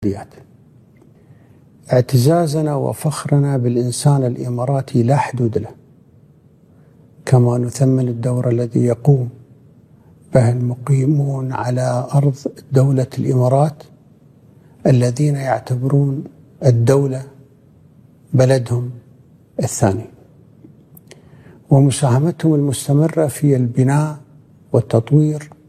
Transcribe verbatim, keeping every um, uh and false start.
اعتزازنا وفخرنا بالإنسان الإماراتي لا حدود له، كما نثمن الدور الذي يقوم به المقيمون على أرض دولة الإمارات الذين يعتبرون الدولة بلدهم الثاني، ومساهمتهم المستمرة في البناء والتطوير